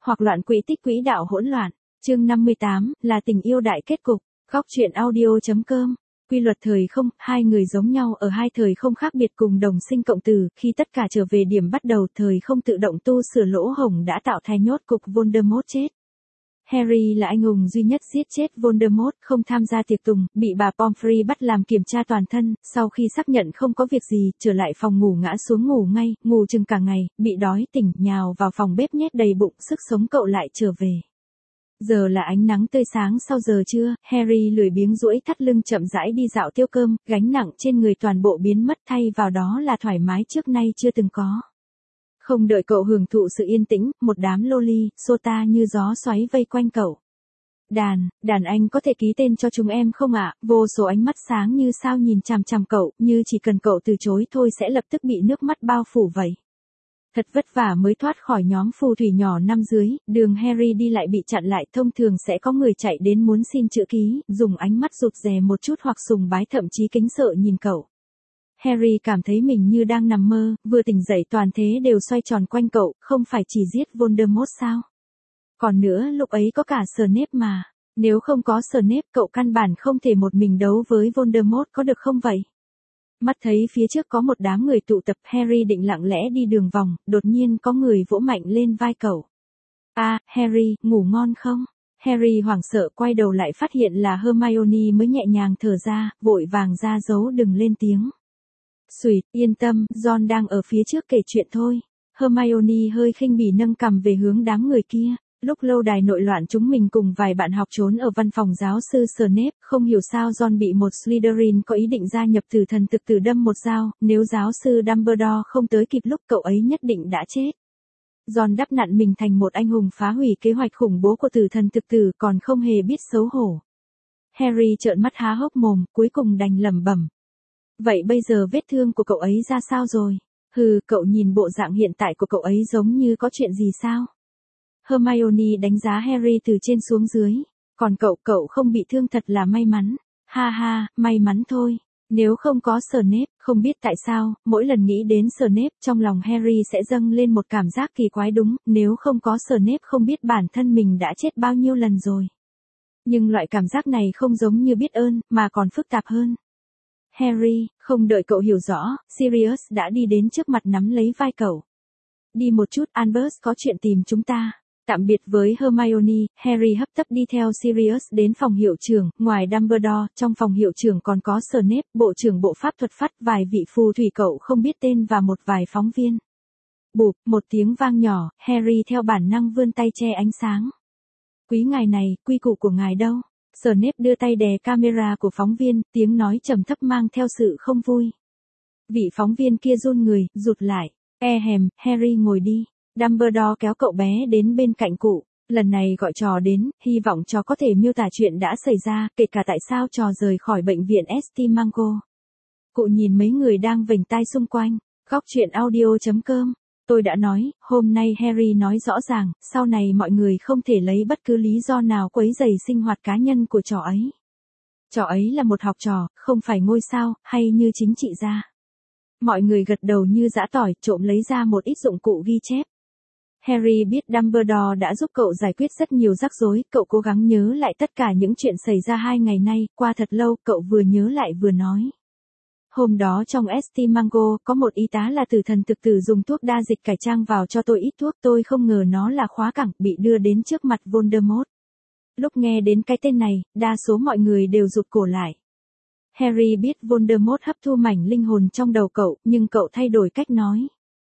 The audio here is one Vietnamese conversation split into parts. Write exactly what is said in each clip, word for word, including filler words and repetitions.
hoặc loạn quỹ tích quỹ đạo hỗn loạn. Chương năm mươi tám, là tình yêu đại kết cục. Góc truyện audio.com. Quy luật thời không, hai người giống nhau ở hai thời không khác biệt cùng đồng sinh cộng tử, khi tất cả trở về điểm bắt đầu, thời không tự động tu sửa lỗ hổng đã tạo thành nhốt cục Voldemort chết. Harry là anh hùng duy nhất giết chết Voldemort, không tham gia tiệc tùng, bị bà Pomfrey bắt làm kiểm tra toàn thân, sau khi xác nhận không có việc gì, trở lại phòng ngủ ngã xuống ngủ ngay, ngủ chừng cả ngày, bị đói tỉnh, nhào vào phòng bếp nhét đầy bụng, sức sống cậu lại trở về. Giờ là ánh nắng tươi sáng sau giờ trưa, Harry lười biếng duỗi thắt lưng chậm rãi đi dạo tiêu cơm, gánh nặng trên người toàn bộ biến mất, thay vào đó là thoải mái trước nay chưa từng có. Không đợi cậu hưởng thụ sự yên tĩnh, một đám loli, sota như gió xoáy vây quanh cậu. Đàn, đàn anh có thể ký tên cho chúng em không ạ? Vô số ánh mắt sáng như sao nhìn chằm chằm cậu, như chỉ cần cậu từ chối thôi sẽ lập tức bị nước mắt bao phủ vậy. Thật vất vả mới thoát khỏi nhóm phù thủy nhỏ năm dưới, đường Harry đi lại bị chặn lại, thông thường sẽ có người chạy đến muốn xin chữ ký, dùng ánh mắt rụt rè một chút hoặc sùng bái thậm chí kính sợ nhìn cậu. Harry cảm thấy mình như đang nằm mơ, vừa tỉnh dậy toàn thế đều xoay tròn quanh cậu, không phải chỉ giết Voldemort sao? Còn nữa lúc ấy có cả Snape mà, nếu không có Snape cậu căn bản không thể một mình đấu với Voldemort có được không vậy? Mắt thấy phía trước có một đám người tụ tập, Harry định lặng lẽ đi đường vòng, đột nhiên có người vỗ mạnh lên vai cậu. À, Harry, ngủ ngon không? Harry hoảng sợ quay đầu lại phát hiện là Hermione mới nhẹ nhàng thở ra, vội vàng ra dấu đừng lên tiếng. Xùi, yên tâm, Ron đang ở phía trước kể chuyện thôi. Hermione hơi khinh bỉ nâng cằm về hướng đám người kia. Lúc lâu đài nội loạn chúng mình cùng vài bạn học trốn ở văn phòng giáo sư Snape, không hiểu sao Ron bị một Slytherin có ý định gia nhập tử thần thực tử đâm một dao, nếu giáo sư Dumbledore không tới kịp lúc cậu ấy nhất định đã chết. Ron đắp nặn mình thành một anh hùng phá hủy kế hoạch khủng bố của tử thần thực tử còn không hề biết xấu hổ. Harry trợn mắt há hốc mồm, cuối cùng đành lẩm bẩm. Vậy bây giờ vết thương của cậu ấy ra sao rồi? Hừ, cậu nhìn bộ dạng hiện tại của cậu ấy giống như có chuyện gì sao? Hermione đánh giá Harry từ trên xuống dưới. Còn cậu, cậu không bị thương thật là may mắn. Ha ha, may mắn thôi. Nếu không có Snape, không biết tại sao, mỗi lần nghĩ đến Snape trong lòng Harry sẽ dâng lên một cảm giác kỳ quái đúng, nếu không có Snape không biết bản thân mình đã chết bao nhiêu lần rồi. Nhưng loại cảm giác này không giống như biết ơn, mà còn phức tạp hơn. Harry, không đợi cậu hiểu rõ, Sirius đã đi đến trước mặt nắm lấy vai cậu. Đi một chút, Albus có chuyện tìm chúng ta. Tạm biệt với Hermione, Harry hấp tấp đi theo Sirius đến phòng hiệu trưởng, ngoài Dumbledore, trong phòng hiệu trưởng còn có Snape, bộ trưởng bộ pháp thuật phát, vài vị phù thủy cậu không biết tên và một vài phóng viên. Bụp, một tiếng vang nhỏ, Harry theo bản năng vươn tay che ánh sáng. Quý ngài này, quy củ của ngài đâu? Snape đưa tay đè camera của phóng viên, tiếng nói trầm thấp mang theo sự không vui. Vị phóng viên kia run người, rụt lại. E hèm, Harry ngồi đi. Dumbledore kéo cậu bé đến bên cạnh cụ. Lần này gọi trò đến, hy vọng trò có thể miêu tả chuyện đã xảy ra, kể cả tại sao trò rời khỏi bệnh viện Estimango. Cụ nhìn mấy người đang vểnh tai xung quanh. Góc truyện audio.com. Tôi đã nói, hôm nay Harry nói rõ ràng, sau này mọi người không thể lấy bất cứ lý do nào quấy rầy sinh hoạt cá nhân của trò ấy. Trò ấy là một học trò, không phải ngôi sao, hay như chính trị gia. Mọi người gật đầu như giã tỏi, trộm lấy ra một ít dụng cụ ghi chép. Harry biết Dumbledore đã giúp cậu giải quyết rất nhiều rắc rối, cậu cố gắng nhớ lại tất cả những chuyện xảy ra hai ngày nay, qua thật lâu, cậu vừa nhớ lại vừa nói. Hôm đó trong Estimango, có một y tá là tử thần thực tử dùng thuốc đa dịch cải trang vào cho tôi ít thuốc, tôi không ngờ nó là khóa cẳng, bị đưa đến trước mặt Voldemort. Lúc nghe đến cái tên này, đa số mọi người đều rụt cổ lại. Harry biết Voldemort hấp thu mảnh linh hồn trong đầu cậu, nhưng cậu thay đổi cách nói.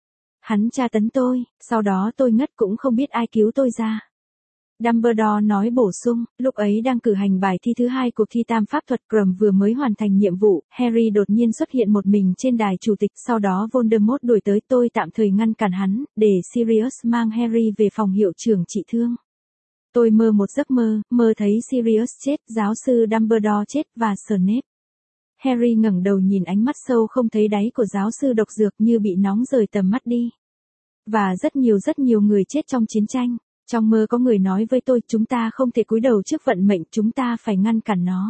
Hắn tra tấn tôi, sau đó tôi ngất cũng không biết ai cứu tôi ra. Dumbledore nói bổ sung, lúc ấy đang cử hành bài thi thứ hai cuộc thi tam pháp thuật, Krum vừa mới hoàn thành nhiệm vụ, Harry đột nhiên xuất hiện một mình trên đài chủ tịch, sau đó Voldemort đuổi tới, tôi tạm thời ngăn cản hắn, để Sirius mang Harry về phòng hiệu trưởng trị thương. Tôi mơ một giấc mơ, mơ thấy Sirius chết, giáo sư Dumbledore chết và Snape. Harry ngẩng đầu nhìn ánh mắt sâu không thấy đáy của giáo sư độc dược như bị nóng rời tầm mắt đi. Và rất nhiều rất nhiều người chết trong chiến tranh. Trong mơ có người nói với tôi, chúng ta không thể cúi đầu trước vận mệnh, chúng ta phải ngăn cản nó.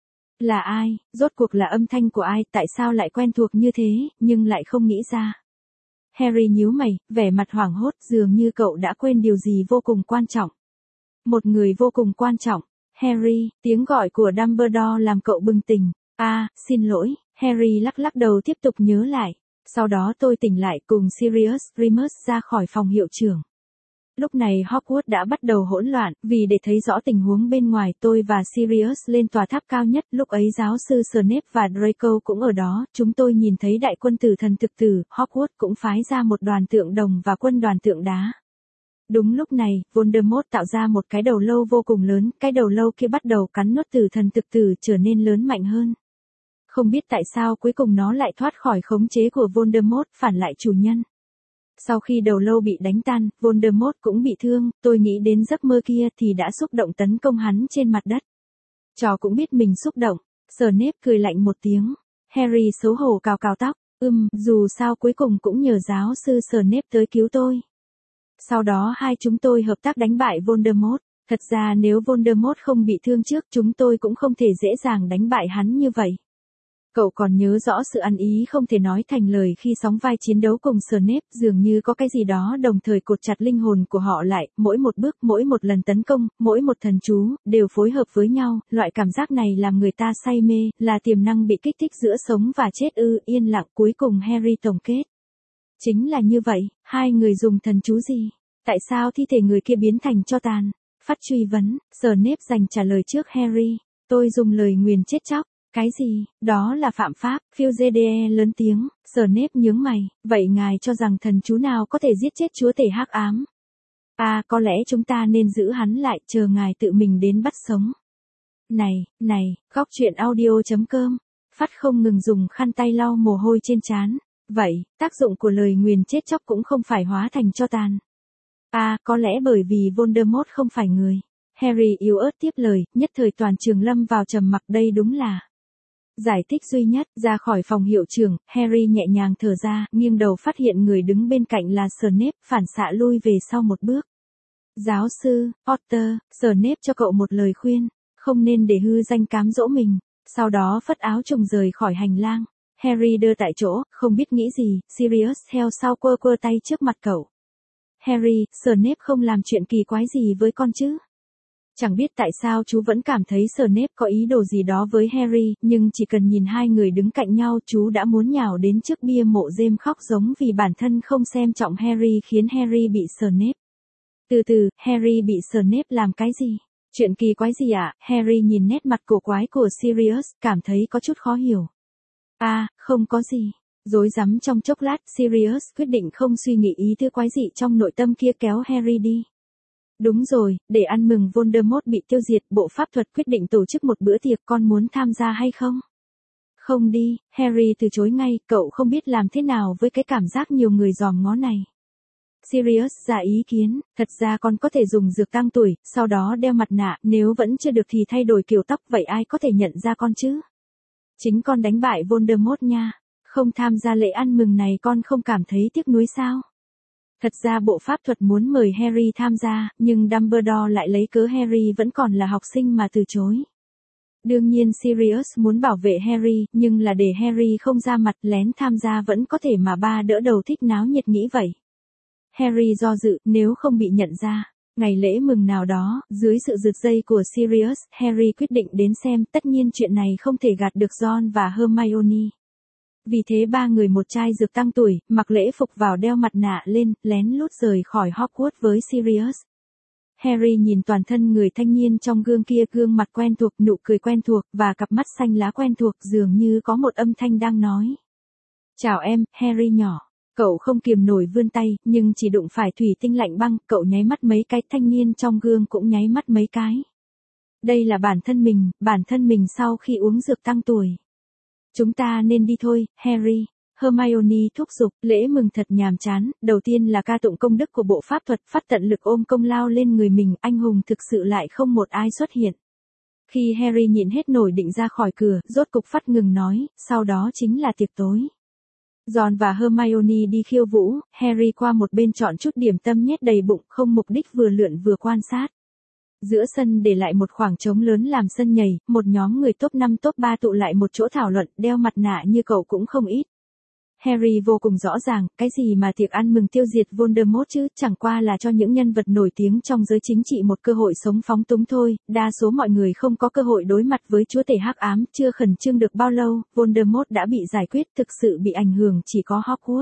Là ai, rốt cuộc là âm thanh của ai, tại sao lại quen thuộc như thế, nhưng lại không nghĩ ra. Harry nhíu mày, vẻ mặt hoảng hốt, dường như cậu đã quên điều gì vô cùng quan trọng. Một người vô cùng quan trọng. Harry, tiếng gọi của Dumbledore làm cậu bừng tỉnh. À, xin lỗi, Harry lắc lắc đầu tiếp tục nhớ lại. Sau đó tôi tỉnh lại cùng Sirius Remus ra khỏi phòng hiệu trưởng. Lúc này Hogwarts đã bắt đầu hỗn loạn, vì để thấy rõ tình huống bên ngoài tôi và Sirius lên tòa tháp cao nhất, lúc ấy giáo sư Snape và Draco cũng ở đó, chúng tôi nhìn thấy đại quân tử thần thực tử, Hogwarts cũng phái ra một đoàn tượng đồng và quân đoàn tượng đá. Đúng lúc này, Voldemort tạo ra một cái đầu lâu vô cùng lớn, cái đầu lâu kia bắt đầu cắn nuốt tử thần thực tử trở nên lớn mạnh hơn. Không biết tại sao cuối cùng nó lại thoát khỏi khống chế của Voldemort, phản lại chủ nhân. Sau khi đầu lâu bị đánh tan, Voldemort cũng bị thương, tôi nghĩ đến giấc mơ kia thì đã xúc động tấn công hắn trên mặt đất. Trò cũng biết mình xúc động. Snape cười lạnh một tiếng. Harry xấu hổ cào cào tóc. Ừm, dù sao cuối cùng cũng nhờ giáo sư Snape tới cứu tôi. Sau đó hai chúng tôi hợp tác đánh bại Voldemort. Thật ra nếu Voldemort không bị thương trước, chúng tôi cũng không thể dễ dàng đánh bại hắn như vậy. Cậu còn nhớ rõ sự ăn ý không thể nói thành lời khi sóng vai chiến đấu cùng Snape, dường như có cái gì đó đồng thời cột chặt linh hồn của họ lại, mỗi một bước, mỗi một lần tấn công, mỗi một thần chú, đều phối hợp với nhau, loại cảm giác này làm người ta say mê, là tiềm năng bị kích thích giữa sống và chết ư, yên lặng cuối cùng Harry tổng kết. Chính là như vậy, hai người dùng thần chú gì? Tại sao thi thể người kia biến thành tro tàn? Phát truy vấn, Snape dành trả lời trước Harry, tôi dùng lời nguyền chết chóc. Cái gì, đó là phạm pháp, Fugede lớn tiếng, Snape nhướng mày, vậy ngài cho rằng thần chú nào có thể giết chết chúa tể hắc ám? À, có lẽ chúng ta nên giữ hắn lại, chờ ngài tự mình đến bắt sống. Này, này, góc truyện audio chấm com, Phát không ngừng dùng khăn tay lau mồ hôi trên trán. Vậy, tác dụng của lời nguyền chết chóc cũng không phải hóa thành tro tàn. À, có lẽ bởi vì Voldemort không phải người. Harry yếu ớt tiếp lời, nhất thời toàn trường lâm vào trầm mặc, đây đúng là giải thích duy nhất. Ra khỏi phòng hiệu trưởng, Harry nhẹ nhàng thở ra, nghiêng đầu phát hiện người đứng bên cạnh là Snape, phản xạ lui về sau một bước. Giáo sư, Potter, Snape cho cậu một lời khuyên, không nên để hư danh cám dỗ mình, sau đó phất áo trùng rời khỏi hành lang. Harry đơ tại chỗ, không biết nghĩ gì, Sirius theo sau quơ quơ tay trước mặt cậu. Harry, Snape không làm chuyện kỳ quái gì với con chứ? Chẳng biết tại sao chú vẫn cảm thấy Snape có ý đồ gì đó với Harry, nhưng chỉ cần nhìn hai người đứng cạnh nhau chú đã muốn nhào đến trước bia mộ James khóc giống vì bản thân không xem trọng Harry khiến Harry bị Snape. Từ từ, Harry bị Snape làm cái gì? Chuyện kỳ quái gì ạ? À? Harry nhìn nét mặt cổ quái của Sirius, cảm thấy có chút khó hiểu. À, không có gì. Rối rắm trong chốc lát, Sirius quyết định không suy nghĩ ý thứ quái dị trong nội tâm kia kéo Harry đi. Đúng rồi, để ăn mừng Voldemort bị tiêu diệt, bộ pháp thuật quyết định tổ chức một bữa tiệc, con muốn tham gia hay không? Không đi, Harry từ chối ngay, cậu không biết làm thế nào với cái cảm giác nhiều người dòm ngó này. Sirius ra ý kiến, thật ra con có thể dùng dược tăng tuổi, sau đó đeo mặt nạ, nếu vẫn chưa được thì thay đổi kiểu tóc, vậy ai có thể nhận ra con chứ? Chính con đánh bại Voldemort nha, không tham gia lễ ăn mừng này con không cảm thấy tiếc nuối sao? Thật ra bộ pháp thuật muốn mời Harry tham gia, nhưng Dumbledore lại lấy cớ Harry vẫn còn là học sinh mà từ chối. Đương nhiên Sirius muốn bảo vệ Harry, nhưng là để Harry không ra mặt lén tham gia vẫn có thể mà ba đỡ đầu thích náo nhiệt nghĩ vậy. Harry do dự, nếu không bị nhận ra. Ngày lễ mừng nào đó, dưới sự rượt dây của Sirius, Harry quyết định đến xem, tất nhiên chuyện này không thể gạt được Ron và Hermione. Vì thế ba người một trai dược tăng tuổi, mặc lễ phục vào đeo mặt nạ lên, lén lút rời khỏi Hogwarts với Sirius. Harry nhìn toàn thân người thanh niên trong gương kia, gương mặt quen thuộc, nụ cười quen thuộc, và cặp mắt xanh lá quen thuộc, dường như có một âm thanh đang nói. Chào em, Harry nhỏ. Cậu không kiềm nổi vươn tay, nhưng chỉ đụng phải thủy tinh lạnh băng, cậu nháy mắt mấy cái, thanh niên trong gương cũng nháy mắt mấy cái. Đây là bản thân mình, bản thân mình sau khi uống dược tăng tuổi. Chúng ta nên đi thôi, Harry. Hermione thúc giục, lễ mừng thật nhàm chán, đầu tiên là ca tụng công đức của bộ pháp thuật, phát tận lực ôm công lao lên người mình, anh hùng thực sự lại không một ai xuất hiện. Khi Harry nhịn hết nổi định ra khỏi cửa, rốt cục Phát ngừng nói, sau đó chính là tiệc tối. Ron và Hermione đi khiêu vũ, Harry qua một bên chọn chút điểm tâm nhét đầy bụng, không mục đích vừa lượn vừa quan sát. Giữa sân để lại một khoảng trống lớn làm sân nhảy, một nhóm người top năm top ba tụ lại một chỗ thảo luận, đeo mặt nạ như cậu cũng không ít. Harry vô cùng rõ ràng, cái gì mà tiệc ăn mừng tiêu diệt Voldemort chứ, chẳng qua là cho những nhân vật nổi tiếng trong giới chính trị một cơ hội sống phóng túng thôi, đa số mọi người không có cơ hội đối mặt với chúa tể hắc ám, chưa khẩn trương được bao lâu, Voldemort đã bị giải quyết, thực sự bị ảnh hưởng chỉ có Hogwarts.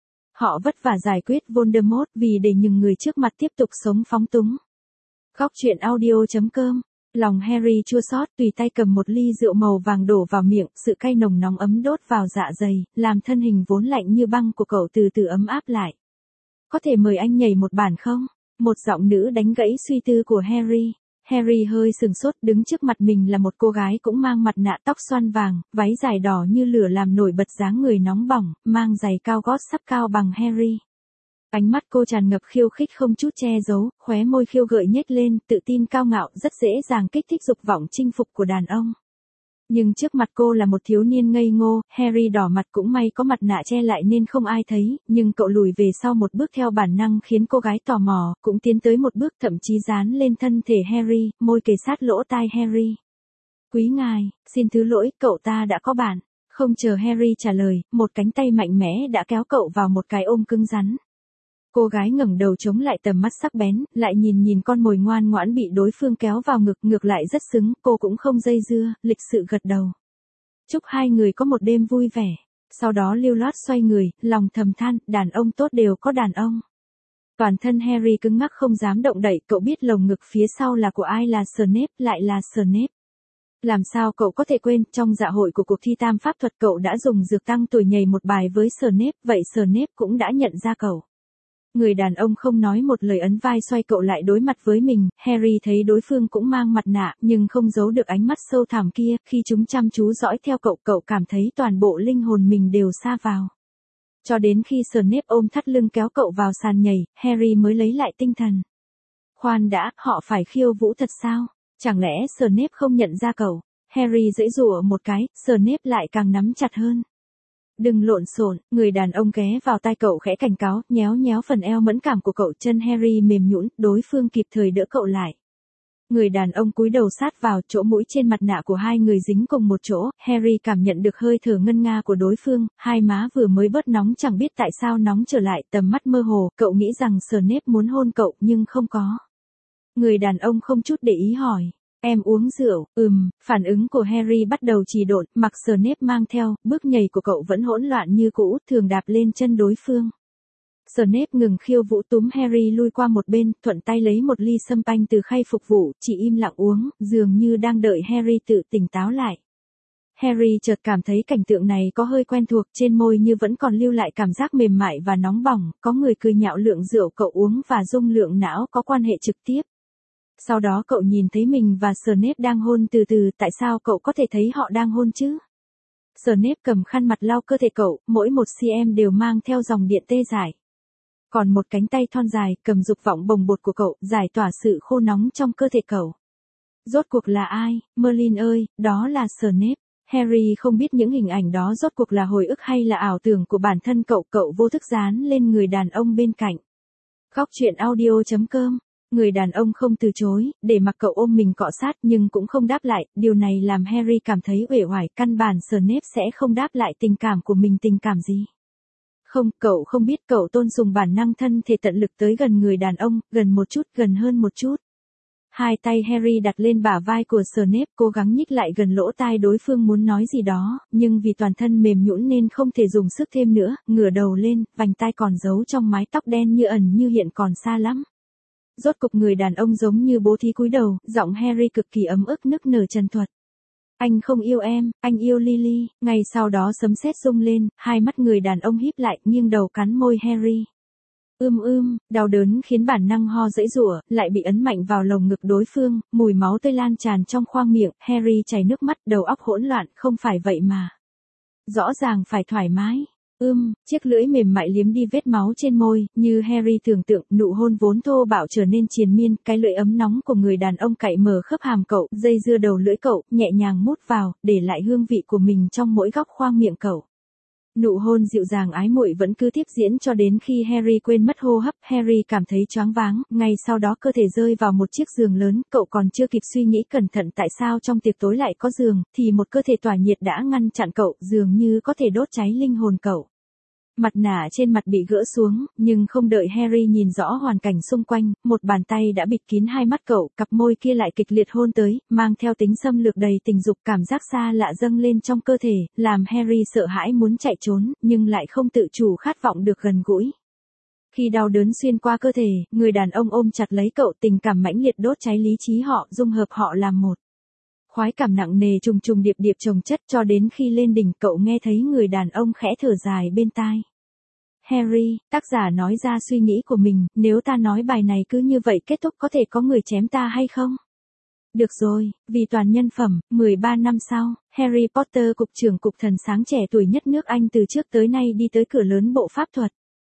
Họ vất vả giải quyết Voldemort vì để những người trước mặt tiếp tục sống phóng túng. Góc truyện audio chấm com. Lòng Harry chua xót, tùy tay cầm một ly rượu màu vàng đổ vào miệng, sự cay nồng nóng ấm đốt vào dạ dày, làm thân hình vốn lạnh như băng của cậu từ từ ấm áp lại. Có thể mời anh nhảy một bản không? Một giọng nữ đánh gãy suy tư của Harry. Harry hơi sừng sốt, đứng trước mặt mình là một cô gái cũng mang mặt nạ tóc xoăn vàng, váy dài đỏ như lửa làm nổi bật dáng người nóng bỏng, mang giày cao gót sắp cao bằng Harry. Ánh mắt cô tràn ngập khiêu khích không chút che giấu, khóe môi khiêu gợi nhếch lên, tự tin cao ngạo, rất dễ dàng kích thích dục vọng chinh phục của đàn ông. Nhưng trước mặt cô là một thiếu niên ngây ngô, Harry đỏ mặt, cũng may có mặt nạ che lại nên không ai thấy, nhưng cậu lùi về sau một bước theo bản năng khiến cô gái tò mò, cũng tiến tới một bước, thậm chí dán lên thân thể Harry, môi kề sát lỗ tai Harry. Quý ngài, xin thứ lỗi, cậu ta đã có bạn. Không chờ Harry trả lời, một cánh tay mạnh mẽ đã kéo cậu vào một cái ôm cứng rắn. Cô gái ngẩng đầu chống lại tầm mắt sắc bén, lại nhìn nhìn con mồi ngoan ngoãn bị đối phương kéo vào ngực, ngược lại rất xứng, cô cũng không dây dưa, lịch sự gật đầu. Chúc hai người có một đêm vui vẻ. Sau đó lưu loát xoay người, lòng thầm than, đàn ông tốt đều có đàn ông. Toàn thân Harry cứng ngắc không dám động đậy, cậu biết lồng ngực phía sau là của ai, là Snape, lại là Snape. Làm sao cậu có thể quên, trong dạ hội của cuộc thi tam pháp thuật cậu đã dùng dược tăng tuổi nhảy một bài với Snape, vậy Snape cũng đã nhận ra cậu. Người đàn ông không nói một lời ấn vai xoay cậu lại đối mặt với mình, Harry thấy đối phương cũng mang mặt nạ, nhưng không giấu được ánh mắt sâu thẳm kia, khi chúng chăm chú dõi theo cậu, cậu cảm thấy toàn bộ linh hồn mình đều sa vào. Cho đến khi Snape ôm thắt lưng kéo cậu vào sàn nhảy, Harry mới lấy lại tinh thần. Khoan đã, họ phải khiêu vũ thật sao? Chẳng lẽ Snape không nhận ra cậu? Harry giãy giụa một cái, Snape lại càng nắm chặt hơn. Đừng lộn xộn, người đàn ông ghé vào tai cậu khẽ cảnh cáo, nhéo nhéo phần eo mẫn cảm của cậu, chân Harry mềm nhũn, đối phương kịp thời đỡ cậu lại. Người đàn ông cúi đầu sát vào, chỗ mũi trên mặt nạ của hai người dính cùng một chỗ, Harry cảm nhận được hơi thở ngân nga của đối phương, hai má vừa mới bớt nóng chẳng biết tại sao nóng trở lại, tầm mắt mơ hồ, cậu nghĩ rằng Snape muốn hôn cậu, nhưng không có. Người đàn ông không chút để ý hỏi. Em uống rượu, ừm, phản ứng của Harry bắt đầu trì độn, mặc Snape mang theo, bước nhảy của cậu vẫn hỗn loạn như cũ, thường đạp lên chân đối phương. Snape ngừng khiêu vũ túm Harry lui qua một bên, thuận tay lấy một ly sâm panh từ khay phục vụ, chỉ im lặng uống, dường như đang đợi Harry tự tỉnh táo lại. Harry chợt cảm thấy cảnh tượng này có hơi quen thuộc, trên môi như vẫn còn lưu lại cảm giác mềm mại và nóng bỏng, có người cười nhạo lượng rượu cậu uống và dung lượng não có quan hệ trực tiếp. Sau đó cậu nhìn thấy mình và Snape đang hôn từ từ, tại sao cậu có thể thấy họ đang hôn chứ? Snape cầm khăn mặt lau cơ thể cậu, mỗi một cm đều mang theo dòng điện tê dại. Còn một cánh tay thon dài, cầm dục vọng bồng bột của cậu, giải tỏa sự khô nóng trong cơ thể cậu. Rốt cuộc là ai? Merlin ơi, đó là Snape. Harry không biết những hình ảnh đó rốt cuộc là hồi ức hay là ảo tưởng của bản thân cậu, cậu vô thức dán lên người đàn ông bên cạnh. Góc truyện audio chấm com. Người đàn ông không từ chối, để mặc cậu ôm mình cọ sát nhưng cũng không đáp lại, điều này làm Harry cảm thấy uể oải, căn bản Snape sẽ không đáp lại tình cảm của mình, tình cảm gì. Không, cậu không biết, cậu tôn sùng bản năng thân thể tận lực tới gần người đàn ông, gần một chút, gần hơn một chút. Hai tay Harry đặt lên bả vai của Snape, cố gắng nhích lại gần lỗ tai đối phương muốn nói gì đó, nhưng vì toàn thân mềm nhũn nên không thể dùng sức thêm nữa, ngửa đầu lên, vành tai còn giấu trong mái tóc đen như ẩn như hiện còn xa lắm. Rốt cục người đàn ông giống như bố thí cúi đầu, giọng Harry cực kỳ ấm ức nức nở trần thuật. Anh không yêu em, anh yêu Lily. Ngay sau đó sấm sét rung lên, hai mắt người đàn ông híp lại, nghiêng đầu cắn môi Harry. Ưm ưm, đau đớn khiến bản năng ho giãy giụa, lại bị ấn mạnh vào lồng ngực đối phương, mùi máu tươi lan tràn trong khoang miệng, Harry chảy nước mắt, đầu óc hỗn loạn, không phải vậy mà. Rõ ràng phải thoải mái. Ưm, chiếc lưỡi mềm mại liếm đi vết máu trên môi, như Harry tưởng tượng, nụ hôn vốn thô bạo trở nên triền miên, cái lưỡi ấm nóng của người đàn ông cạy mở khớp hàm cậu, dây dưa đầu lưỡi cậu, nhẹ nhàng mút vào, để lại hương vị của mình trong mỗi góc khoang miệng cậu. Nụ hôn dịu dàng ái muội vẫn cứ tiếp diễn cho đến khi Harry quên mất hô hấp, Harry cảm thấy choáng váng, ngay sau đó cơ thể rơi vào một chiếc giường lớn, cậu còn chưa kịp suy nghĩ cẩn thận tại sao trong tiệc tối lại có giường, thì một cơ thể tỏa nhiệt đã ngăn chặn cậu, dường như có thể đốt cháy linh hồn cậu. Mặt nạ trên mặt bị gỡ xuống, nhưng không đợi Harry nhìn rõ hoàn cảnh xung quanh, một bàn tay đã bịt kín hai mắt cậu, cặp môi kia lại kịch liệt hôn tới, mang theo tính xâm lược đầy tình dục, cảm giác xa lạ dâng lên trong cơ thể, làm Harry sợ hãi muốn chạy trốn, nhưng lại không tự chủ khát vọng được gần gũi. Khi đau đớn xuyên qua cơ thể, người đàn ông ôm chặt lấy cậu, tình cảm mãnh liệt đốt cháy lý trí họ, dung hợp họ làm một. Khoái cảm nặng nề trùng trùng điệp điệp chồng chất cho đến khi lên đỉnh, cậu nghe thấy người đàn ông khẽ thở dài bên tai. Harry, tác giả nói ra suy nghĩ của mình, nếu ta nói bài này cứ như vậy kết thúc có thể có người chém ta hay không? Được rồi, vì toàn nhân phẩm, mười ba năm sau, Harry Potter cục trưởng cục thần sáng trẻ tuổi nhất nước Anh từ trước tới nay đi tới cửa lớn bộ pháp thuật.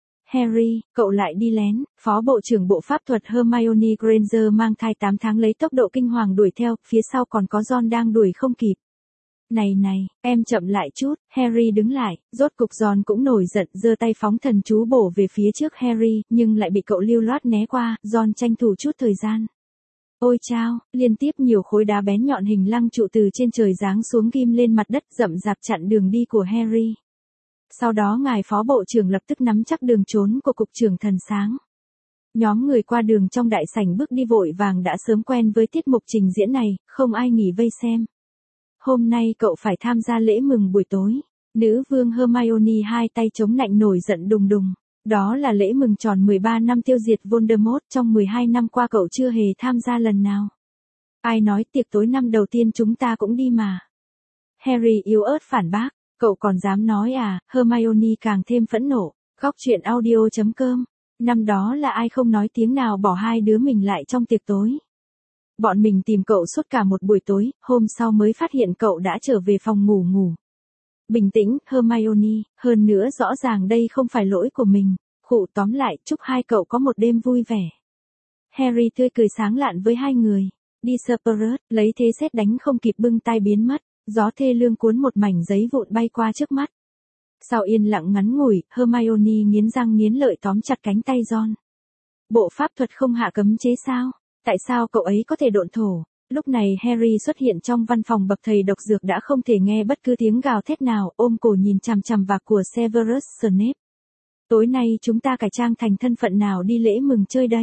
Harry, cậu lại đi lén, phó bộ trưởng bộ pháp thuật Hermione Granger mang thai tám tháng lấy tốc độ kinh hoàng đuổi theo, phía sau còn có Ron đang đuổi không kịp. Này này, em chậm lại chút, Harry đứng lại, rốt cục Ron cũng nổi giận, giơ tay phóng thần chú bổ về phía trước Harry, nhưng lại bị cậu lưu loát né qua, Ron tranh thủ chút thời gian. Ôi chao, liên tiếp nhiều khối đá bén nhọn hình lăng trụ từ trên trời giáng xuống ghim lên mặt đất rậm rạp chặn đường đi của Harry. Sau đó ngài phó bộ trưởng lập tức nắm chắc đường trốn của cục trưởng thần sáng. Nhóm người qua đường trong đại sảnh bước đi vội vàng đã sớm quen với tiết mục trình diễn này, không ai nghỉ vây xem. Hôm nay cậu phải tham gia lễ mừng buổi tối. Nữ vương Hermione hai tay chống nạnh nổi giận đùng đùng. Đó là lễ mừng tròn mười ba năm tiêu diệt Voldemort, trong mười hai năm qua cậu chưa hề tham gia lần nào. Ai nói tiệc tối năm đầu tiên chúng ta cũng đi mà. Harry yếu ớt phản bác. Cậu còn dám nói à? Hermione càng thêm phẫn nộ. Góc truyện audio chấm com. Năm đó là ai không nói tiếng nào bỏ hai đứa mình lại trong tiệc tối. Bọn mình tìm cậu suốt cả một buổi tối, hôm sau mới phát hiện cậu đã trở về phòng ngủ ngủ. Bình tĩnh, Hermione, hơn nữa rõ ràng đây không phải lỗi của mình. Khụ, tóm lại, chúc hai cậu có một đêm vui vẻ. Harry tươi cười sáng lạn với hai người. Đi Disperse, lấy thế sét đánh không kịp bưng tay biến mất. Gió thê lương cuốn một mảnh giấy vụn bay qua trước mắt. Sau yên lặng ngắn ngủi, Hermione nghiến răng nghiến lợi tóm chặt cánh tay Ron. Bộ pháp thuật không hạ cấm chế sao? Tại sao cậu ấy có thể độn thổ? Lúc này Harry xuất hiện trong văn phòng bậc thầy độc dược đã không thể nghe bất cứ tiếng gào thét nào, ôm cổ nhìn chằm chằm vào của Severus Snape. Tối nay chúng ta cải trang thành thân phận nào đi lễ mừng chơi đây?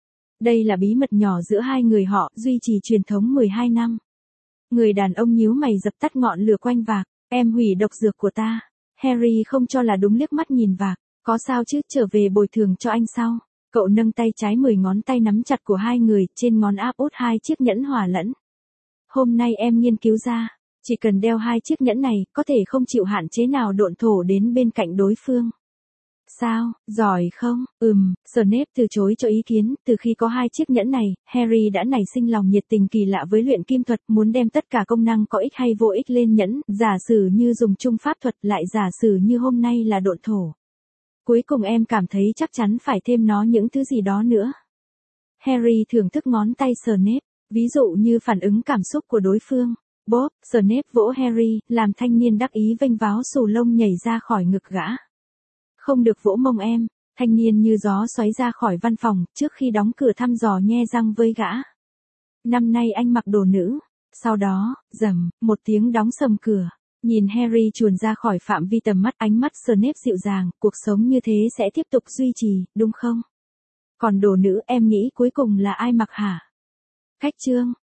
Đây là bí mật nhỏ giữa hai người họ, duy trì truyền thống mười hai năm. Người đàn ông nhíu mày dập tắt ngọn lửa quanh vạc. Em hủy độc dược của ta. Harry không cho là đúng liếc mắt nhìn vạc. Có sao chứ, trở về bồi thường cho anh sau. Cậu nâng tay trái mười ngón tay nắm chặt của hai người, trên ngón áp út hai chiếc nhẫn hòa lẫn. Hôm nay em nghiên cứu ra, chỉ cần đeo hai chiếc nhẫn này, có thể không chịu hạn chế nào độn thổ đến bên cạnh đối phương. Sao, giỏi không? Ừm, Snape từ chối cho ý kiến, từ khi có hai chiếc nhẫn này, Harry đã nảy sinh lòng nhiệt tình kỳ lạ với luyện kim thuật, muốn đem tất cả công năng có ích hay vô ích lên nhẫn, giả sử như dùng chung pháp thuật, lại giả sử như hôm nay là độn thổ. Cuối cùng em cảm thấy chắc chắn phải thêm nó những thứ gì đó nữa. Harry thưởng thức ngón tay Snape, ví dụ như phản ứng cảm xúc của đối phương. Bob, Snape vỗ Harry, làm thanh niên đắc ý vênh váo xù lông nhảy ra khỏi ngực gã. Không được vỗ mông em, thanh niên như gió xoáy ra khỏi văn phòng, trước khi đóng cửa thăm dò nhe răng với gã. Năm nay anh mặc đồ nữ. Sau đó, rầm, một tiếng đóng sầm cửa. Nhìn Harry chuồn ra khỏi phạm vi tầm mắt, ánh mắt Snape dịu dàng, cuộc sống như thế sẽ tiếp tục duy trì, đúng không? Còn đồ nữ em nghĩ cuối cùng là ai mặc hả? Khách chương,